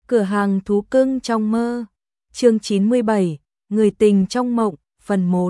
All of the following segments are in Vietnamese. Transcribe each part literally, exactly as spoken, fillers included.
Cửa hàng thú cưng trong mơ. Chương chín mươi bảy, Người tình trong mộng, phần một.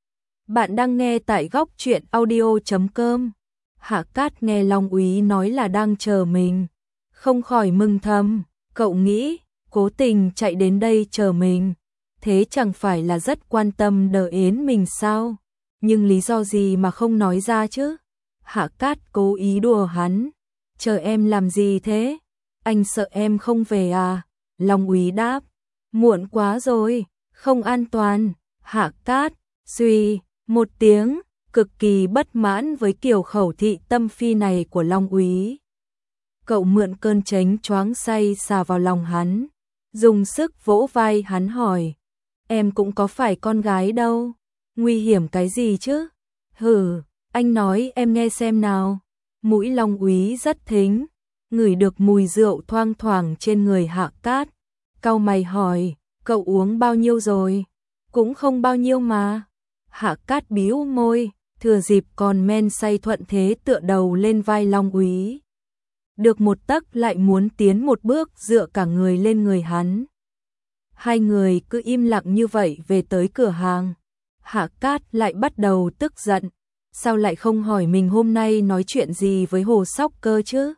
Bạn đang nghe tại góc truyện audio chấm com. Hạ Cát nghe Long Úy nói là đang chờ mình, không khỏi mừng thầm, cậu nghĩ, cố tình chạy đến đây chờ mình, thế chẳng phải là rất quan tâm đợi Yến mình sao? Nhưng lý do gì mà không nói ra chứ? Hạ Cát cố ý đùa hắn, chờ em làm gì thế? Anh sợ em không về à? Long Úy đáp, muộn quá rồi, không an toàn. Hạ Cát suy một tiếng, cực kỳ bất mãn với kiểu khẩu thị tâm phi này của Long Úy. Cậu mượn cơn chánh choáng say xà vào lòng hắn, dùng sức vỗ vai hắn hỏi, em cũng có phải con gái đâu, nguy hiểm cái gì chứ? Hừ, anh nói em nghe xem nào. Mũi Long Úy rất thính, ngửi được mùi rượu thoang thoảng trên người Hạ Cát, cau mày hỏi, cậu uống bao nhiêu rồi? Cũng không bao nhiêu mà. Hạ Cát bĩu môi, thừa dịp còn men say thuận thế tựa đầu lên vai Long Úy. Được một tấc lại muốn tiến một bước, dựa cả người lên người hắn. Hai người cứ im lặng như vậy về tới cửa hàng. Hạ Cát lại bắt đầu tức giận, sao lại không hỏi mình hôm nay nói chuyện gì với Hồ Sóc Cơ chứ?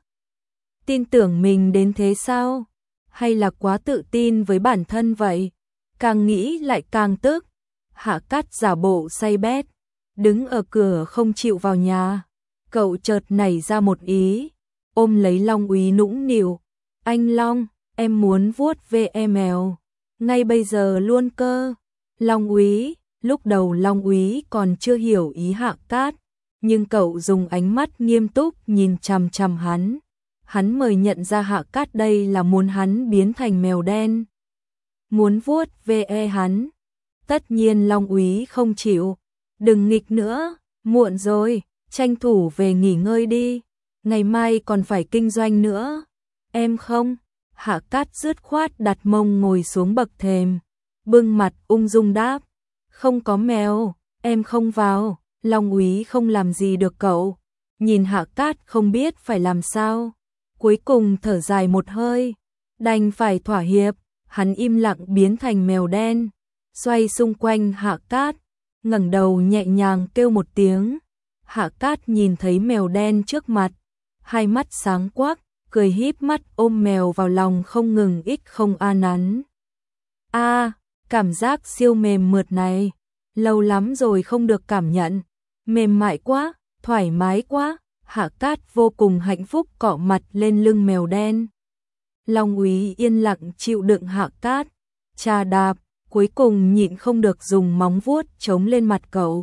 Tin tưởng mình đến thế sao? Hay là quá tự tin với bản thân vậy? Càng nghĩ lại càng tức. Hạ Cát giả bộ say bét, đứng ở cửa không chịu vào nhà. Cậu chợt nảy ra một ý, ôm lấy Long Úy nũng nịu, anh Long, em muốn vuốt ve em mèo, ngay bây giờ luôn cơ. Long Úy, lúc đầu Long Úy còn chưa hiểu ý Hạ Cát, nhưng cậu dùng ánh mắt nghiêm túc nhìn chằm chằm hắn. Hắn mời nhận ra Hạ Cát đây là muốn hắn biến thành mèo đen, muốn vuốt ve hắn. Tất nhiên Long Úy không chịu, đừng nghịch nữa, muộn rồi, tranh thủ về nghỉ ngơi đi, ngày mai còn phải kinh doanh nữa. Em không? Hạ Cát dứt khoát đặt mông ngồi xuống bậc thềm, bưng mặt ung dung đáp, không có mèo, em không vào. Long Úy không làm gì được cậu, nhìn Hạ Cát không biết phải làm sao, cuối cùng thở dài một hơi, đành phải thỏa hiệp. Hắn im lặng biến thành mèo đen, xoay xung quanh Hạ Cát, ngẩng đầu nhẹ nhàng kêu một tiếng. Hạ Cát nhìn thấy mèo đen trước mặt, hai mắt sáng quắc, cười híp mắt ôm mèo vào lòng không ngừng ích không a nắn. A, à, cảm giác siêu mềm mượt này, lâu lắm rồi không được cảm nhận, mềm mại quá, thoải mái quá. Hạ Cát vô cùng hạnh phúc cọ mặt lên lưng mèo đen. Long Úy yên lặng chịu đựng Hạ Cát chà đạp, cuối cùng nhịn không được dùng móng vuốt chống lên mặt cậu.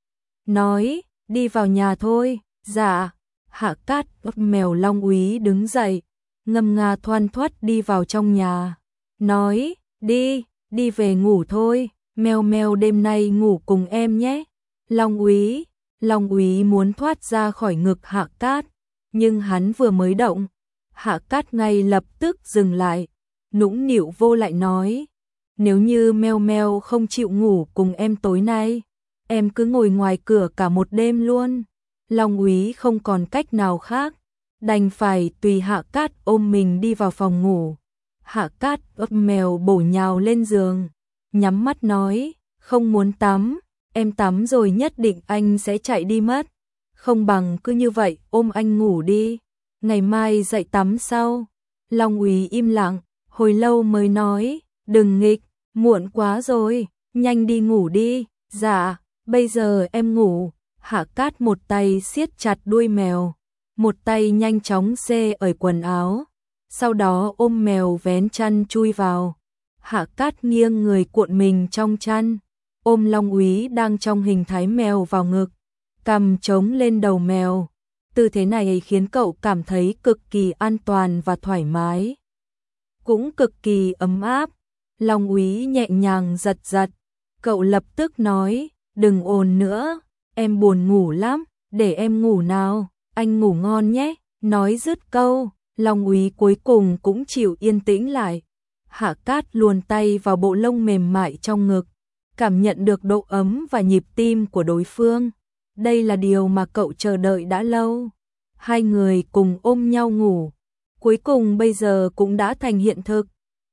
Nói, đi vào nhà thôi. Dạ. Hạ Cát ôm mèo Long Úy đứng dậy, ngâm nga thoăn thoắt đi vào trong nhà. Nói, đi, đi về ngủ thôi, mèo mèo đêm nay ngủ cùng em nhé. Long Úy, Long Úy muốn thoát ra khỏi ngực Hạ Cát, nhưng hắn vừa mới động, Hạ Cát ngay lập tức dừng lại, nũng nịu vô lại nói, nếu như mèo mèo không chịu ngủ cùng em tối nay, em cứ ngồi ngoài cửa cả một đêm luôn. Long Úy không còn cách nào khác, đành phải tùy Hạ Cát ôm mình đi vào phòng ngủ. Hạ Cát ôm mèo bổ nhào lên giường, nhắm mắt nói, không muốn tắm, em tắm rồi nhất định anh sẽ chạy đi mất, không bằng cứ như vậy ôm anh ngủ đi, ngày mai dậy tắm sau. Long Úy im lặng, hồi lâu mới nói, đừng nghịch, muộn quá rồi, nhanh đi ngủ đi. Dạ, bây giờ em ngủ. Hạ Cát một tay siết chặt đuôi mèo, một tay nhanh chóng xê ở quần áo, sau đó ôm mèo vén chăn chui vào. Hạ Cát nghiêng người cuộn mình trong chăn, ôm Long Úy đang trong hình thái mèo vào ngực, cằm chống lên đầu mèo. Tư thế này khiến cậu cảm thấy cực kỳ an toàn và thoải mái, cũng cực kỳ ấm áp. Long Úy nhẹ nhàng giật giật, cậu lập tức nói, đừng ồn nữa, em buồn ngủ lắm, để em ngủ nào, anh ngủ ngon nhé. Nói dứt câu, Long Úy cuối cùng cũng chịu yên tĩnh lại. Hạ Cát luồn tay vào bộ lông mềm mại trong ngực, cảm nhận được độ ấm và nhịp tim của đối phương. Đây là điều mà cậu chờ đợi đã lâu. Hai người cùng ôm nhau ngủ, cuối cùng bây giờ cũng đã thành hiện thực.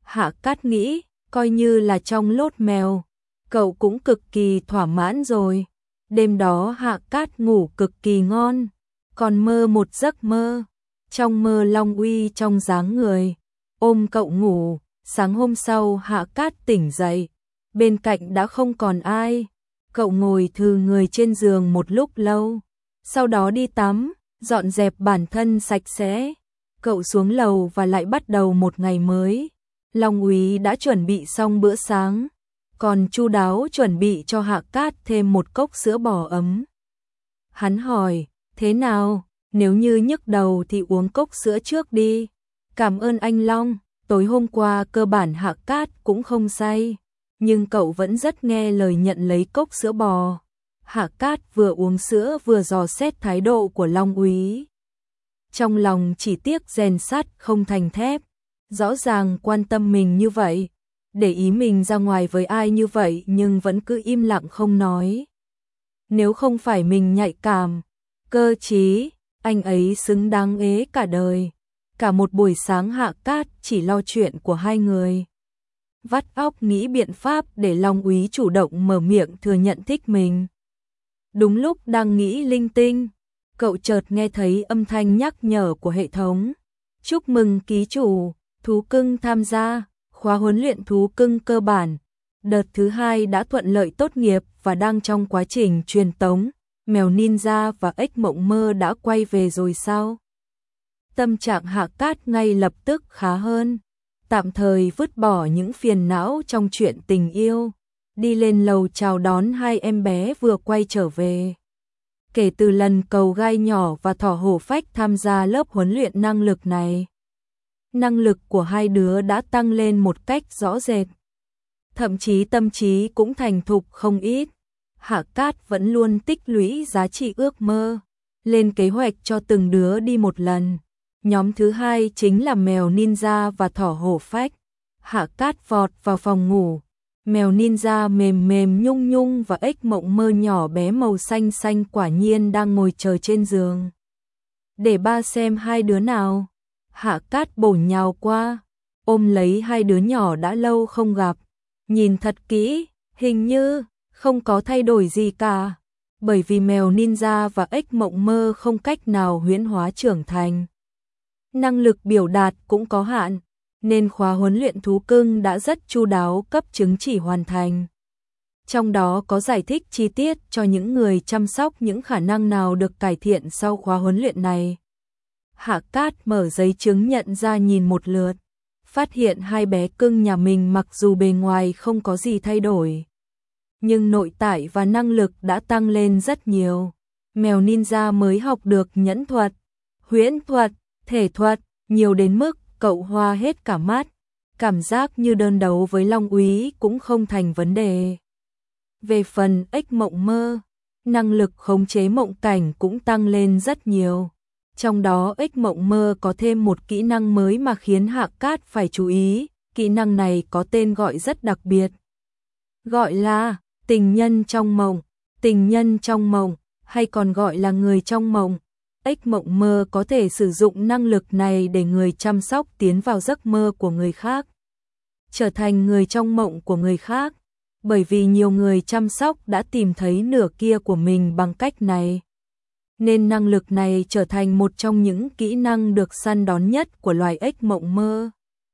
Hạ Cát nghĩ, coi như là trong lốt mèo, cậu cũng cực kỳ thỏa mãn rồi. Đêm đó Hạ Cát ngủ cực kỳ ngon, còn mơ một giấc mơ. Trong mơ Long Uy trong dáng người, ôm cậu ngủ. Sáng hôm sau Hạ Cát tỉnh dậy, bên cạnh đã không còn ai. Cậu ngồi thừ người trên giường một lúc lâu, sau đó đi tắm, dọn dẹp bản thân sạch sẽ. Cậu xuống lầu và lại bắt đầu một ngày mới. Long Úy đã chuẩn bị xong bữa sáng, còn chu đáo chuẩn bị cho Hạ Cát thêm một cốc sữa bò ấm. Hắn hỏi, thế nào, nếu như nhức đầu thì uống cốc sữa trước đi. Cảm ơn anh Long, tối hôm qua cơ bản Hạ Cát cũng không say, nhưng cậu vẫn rất nghe lời nhận lấy cốc sữa bò. Hạ Cát vừa uống sữa vừa dò xét thái độ của Long Úy. Trong lòng chỉ tiếc rèn sắt không thành thép, rõ ràng quan tâm mình như vậy, để ý mình ra ngoài với ai như vậy nhưng vẫn cứ im lặng không nói. Nếu không phải mình nhạy cảm, cơ trí, anh ấy xứng đáng ế cả đời. Cả một buổi sáng Hạ Cát chỉ lo chuyện của hai người. Vắt óc nghĩ biện pháp để Long Úy chủ động mở miệng thừa nhận thích mình. Đúng lúc đang nghĩ linh tinh, cậu chợt nghe thấy âm thanh nhắc nhở của hệ thống. Chúc mừng ký chủ, thú cưng tham gia khóa huấn luyện thú cưng cơ bản. Đợt thứ hai đã thuận lợi tốt nghiệp và đang trong quá trình truyền tống. Mèo ninja và ếch mộng mơ đã quay về rồi sao? Tâm trạng Hạ Cát ngay lập tức khá hơn, tạm thời vứt bỏ những phiền não trong chuyện tình yêu, đi lên lầu chào đón hai em bé vừa quay trở về. Kể từ lần cầu gai nhỏ và thỏ hổ phách tham gia lớp huấn luyện năng lực này, năng lực của hai đứa đã tăng lên một cách rõ rệt. Thậm chí tâm trí cũng thành thục không ít. Hạ Cát vẫn luôn tích lũy giá trị ước mơ, lên kế hoạch cho từng đứa đi một lần. Nhóm thứ hai chính là mèo ninja và thỏ hổ phách. Hạ Cát vọt vào phòng ngủ. Mèo ninja mềm mềm nhung nhung và ếch mộng mơ nhỏ bé màu xanh xanh quả nhiên đang ngồi chờ trên giường. Để ba xem hai đứa nào. Hạ Cát bổ nhào qua, ôm lấy hai đứa nhỏ đã lâu không gặp. Nhìn thật kỹ, hình như không có thay đổi gì cả. Bởi vì mèo ninja và ếch mộng mơ không cách nào huyễn hóa trưởng thành. Năng lực biểu đạt cũng có hạn, nên khóa huấn luyện thú cưng đã rất chu đáo cấp chứng chỉ hoàn thành. Trong đó có giải thích chi tiết cho những người chăm sóc những khả năng nào được cải thiện sau khóa huấn luyện này. Hạ Cát mở giấy chứng nhận ra nhìn một lượt, phát hiện hai bé cưng nhà mình mặc dù bề ngoài không có gì thay đổi, nhưng nội tại và năng lực đã tăng lên rất nhiều. Mèo ninja mới học được nhẫn thuật, huyễn thuật, thể thuật, nhiều đến mức cậu hoa hết cả mắt, cảm giác như đơn đấu với Long Úy cũng không thành vấn đề. Về phần ếch mộng mơ, năng lực khống chế mộng cảnh cũng tăng lên rất nhiều. Trong đó ếch mộng mơ có thêm một kỹ năng mới mà khiến Hạ Cát phải chú ý, kỹ năng này có tên gọi rất đặc biệt. Gọi là tình nhân trong mộng, tình nhân trong mộng, hay còn gọi là người trong mộng. Ếch mộng mơ có thể sử dụng năng lực này để người chăm sóc tiến vào giấc mơ của người khác, trở thành người trong mộng của người khác, bởi vì nhiều người chăm sóc đã tìm thấy nửa kia của mình bằng cách này. Nên năng lực này trở thành một trong những kỹ năng được săn đón nhất của loài ếch mộng mơ.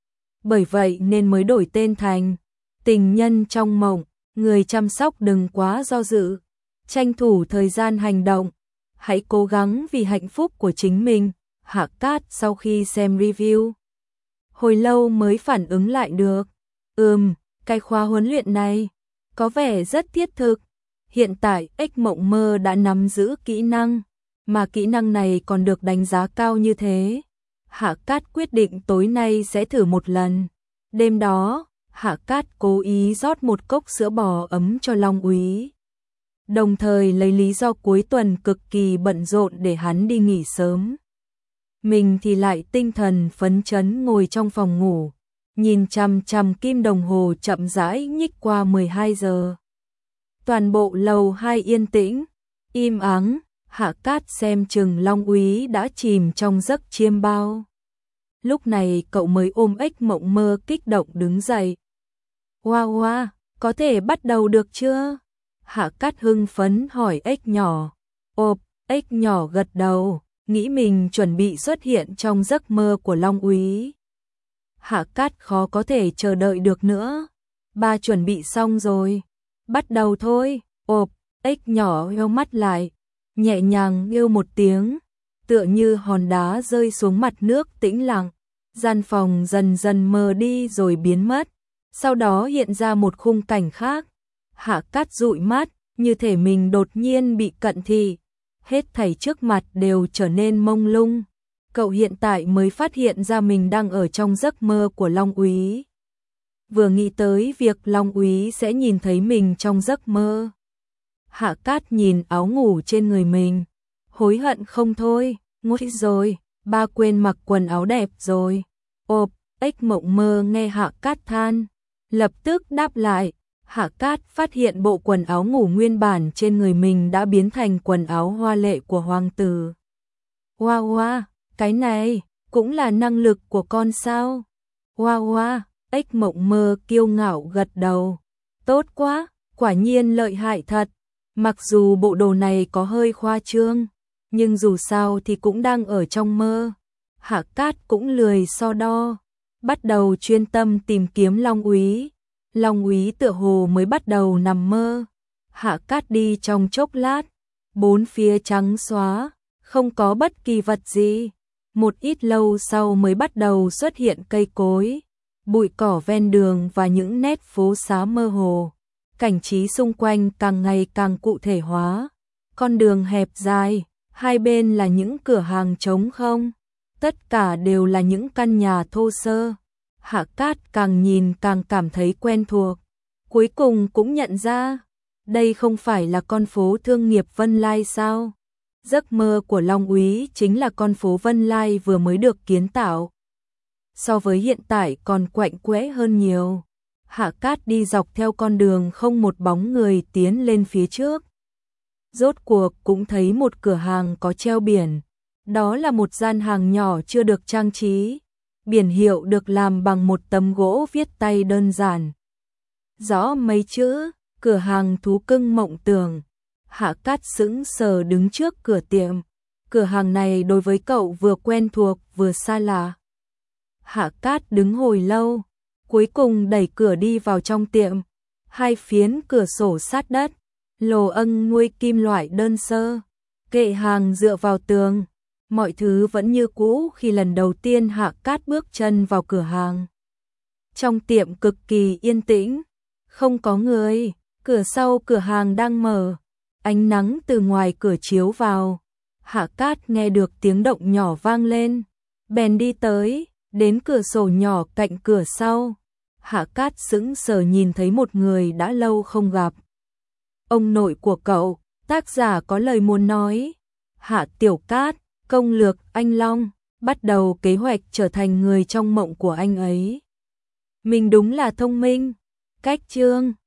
Bởi vậy nên mới đổi tên thành tình nhân trong mộng. Người chăm sóc đừng quá do dự, tranh thủ thời gian hành động, hãy cố gắng vì hạnh phúc của chính mình. Hạ Cát sau khi xem review, hồi lâu mới phản ứng lại được. Ừm, cái khóa huấn luyện này có vẻ rất thiết thực. Hiện tại ếch mộng mơ đã nắm giữ kỹ năng, mà kỹ năng này còn được đánh giá cao như thế. Hạ Cát quyết định tối nay sẽ thử một lần. Đêm đó, Hạ Cát cố ý rót một cốc sữa bò ấm cho Long Úy, đồng thời lấy lý do cuối tuần cực kỳ bận rộn để hắn đi nghỉ sớm. Mình thì lại tinh thần phấn chấn ngồi trong phòng ngủ, nhìn chằm chằm kim đồng hồ chậm rãi nhích qua mười hai giờ. Toàn bộ lầu hai yên tĩnh, im ắng. Hạ Cát xem chừng Long Úy đã chìm trong giấc chiêm bao. Lúc này cậu mới ôm ếch mộng mơ kích động đứng dậy. Hoa hoa, có thể bắt đầu được chưa? Hạ Cát hưng phấn hỏi ếch nhỏ. Ộp, ếch nhỏ gật đầu, nghĩ mình chuẩn bị xuất hiện trong giấc mơ của Long Úy. Hạ Cát khó có thể chờ đợi được nữa. Ba chuẩn bị xong rồi. Bắt đầu thôi. Ộp, ếch nhỏ nheo mắt lại, nhẹ nhàng nghêu một tiếng, tựa như hòn đá rơi xuống mặt nước tĩnh lặng. Gian phòng dần dần mờ đi rồi biến mất. Sau đó hiện ra một khung cảnh khác. Hạ Cát dụi mắt, như thể mình đột nhiên bị cận thị. Hết thảy trước mặt đều trở nên mông lung. Cậu hiện tại mới phát hiện ra mình đang ở trong giấc mơ của Long Úy. Vừa nghĩ tới việc Long Úy sẽ nhìn thấy mình trong giấc mơ. Hạ Cát nhìn áo ngủ trên người mình, hối hận không thôi. Ngốc rồi, ba quên mặc quần áo đẹp rồi. Ộp, ếch mộng mơ nghe Hạ Cát than, lập tức đáp lại. Hạ Cát phát hiện bộ quần áo ngủ nguyên bản trên người mình đã biến thành quần áo hoa lệ của hoàng tử. Hoa hoa, cái này cũng là năng lực của con sao? Hoa hoa, ếch mộng mơ kiêu ngạo gật đầu. Tốt quá, quả nhiên lợi hại thật. Mặc dù bộ đồ này có hơi khoa trương, nhưng dù sao thì cũng đang ở trong mơ. Hạ Cát cũng lười so đo, bắt đầu chuyên tâm tìm kiếm Long Úy. Long Úy tựa hồ mới bắt đầu nằm mơ. Hạ Cát đi trong chốc lát, bốn phía trắng xóa, không có bất kỳ vật gì. Một ít lâu sau mới bắt đầu xuất hiện cây cối, bụi cỏ ven đường và những nét phố xá mơ hồ. Cảnh trí xung quanh càng ngày càng cụ thể hóa. Con đường hẹp dài, hai bên là những cửa hàng trống không. Tất cả đều là những căn nhà thô sơ. Hạ Cát càng nhìn càng cảm thấy quen thuộc. Cuối cùng cũng nhận ra, đây không phải là con phố thương nghiệp Vân Lai sao? Giấc mơ của Long Úy chính là con phố Vân Lai vừa mới được kiến tạo. So với hiện tại còn quạnh quẽ hơn nhiều. Hạ Cát đi dọc theo con đường không một bóng người tiến lên phía trước. Rốt cuộc cũng thấy một cửa hàng có treo biển. Đó là một gian hàng nhỏ chưa được trang trí. Biển hiệu được làm bằng một tấm gỗ viết tay đơn giản. Rõ mấy chữ, cửa hàng thú cưng mộng tưởng. Hạ Cát sững sờ đứng trước cửa tiệm. Cửa hàng này đối với cậu vừa quen thuộc vừa xa lạ. Hạ Cát đứng hồi lâu, cuối cùng đẩy cửa đi vào trong tiệm. Hai phiến cửa sổ sát đất, lồ ân nguôi kim loại đơn sơ, kệ hàng dựa vào tường. Mọi thứ vẫn như cũ khi lần đầu tiên Hạ Cát bước chân vào cửa hàng. Trong tiệm cực kỳ yên tĩnh, không có người, cửa sau cửa hàng đang mở. Ánh nắng từ ngoài cửa chiếu vào. Hạ Cát nghe được tiếng động nhỏ vang lên, bèn đi tới, đến cửa sổ nhỏ cạnh cửa sau. Hạ Cát sững sờ nhìn thấy một người đã lâu không gặp. Ông nội của cậu, tác giả có lời muốn nói. Hạ Tiểu Cát, công lược anh Long, bắt đầu kế hoạch trở thành người trong mộng của anh ấy. Mình đúng là thông minh. Cách chương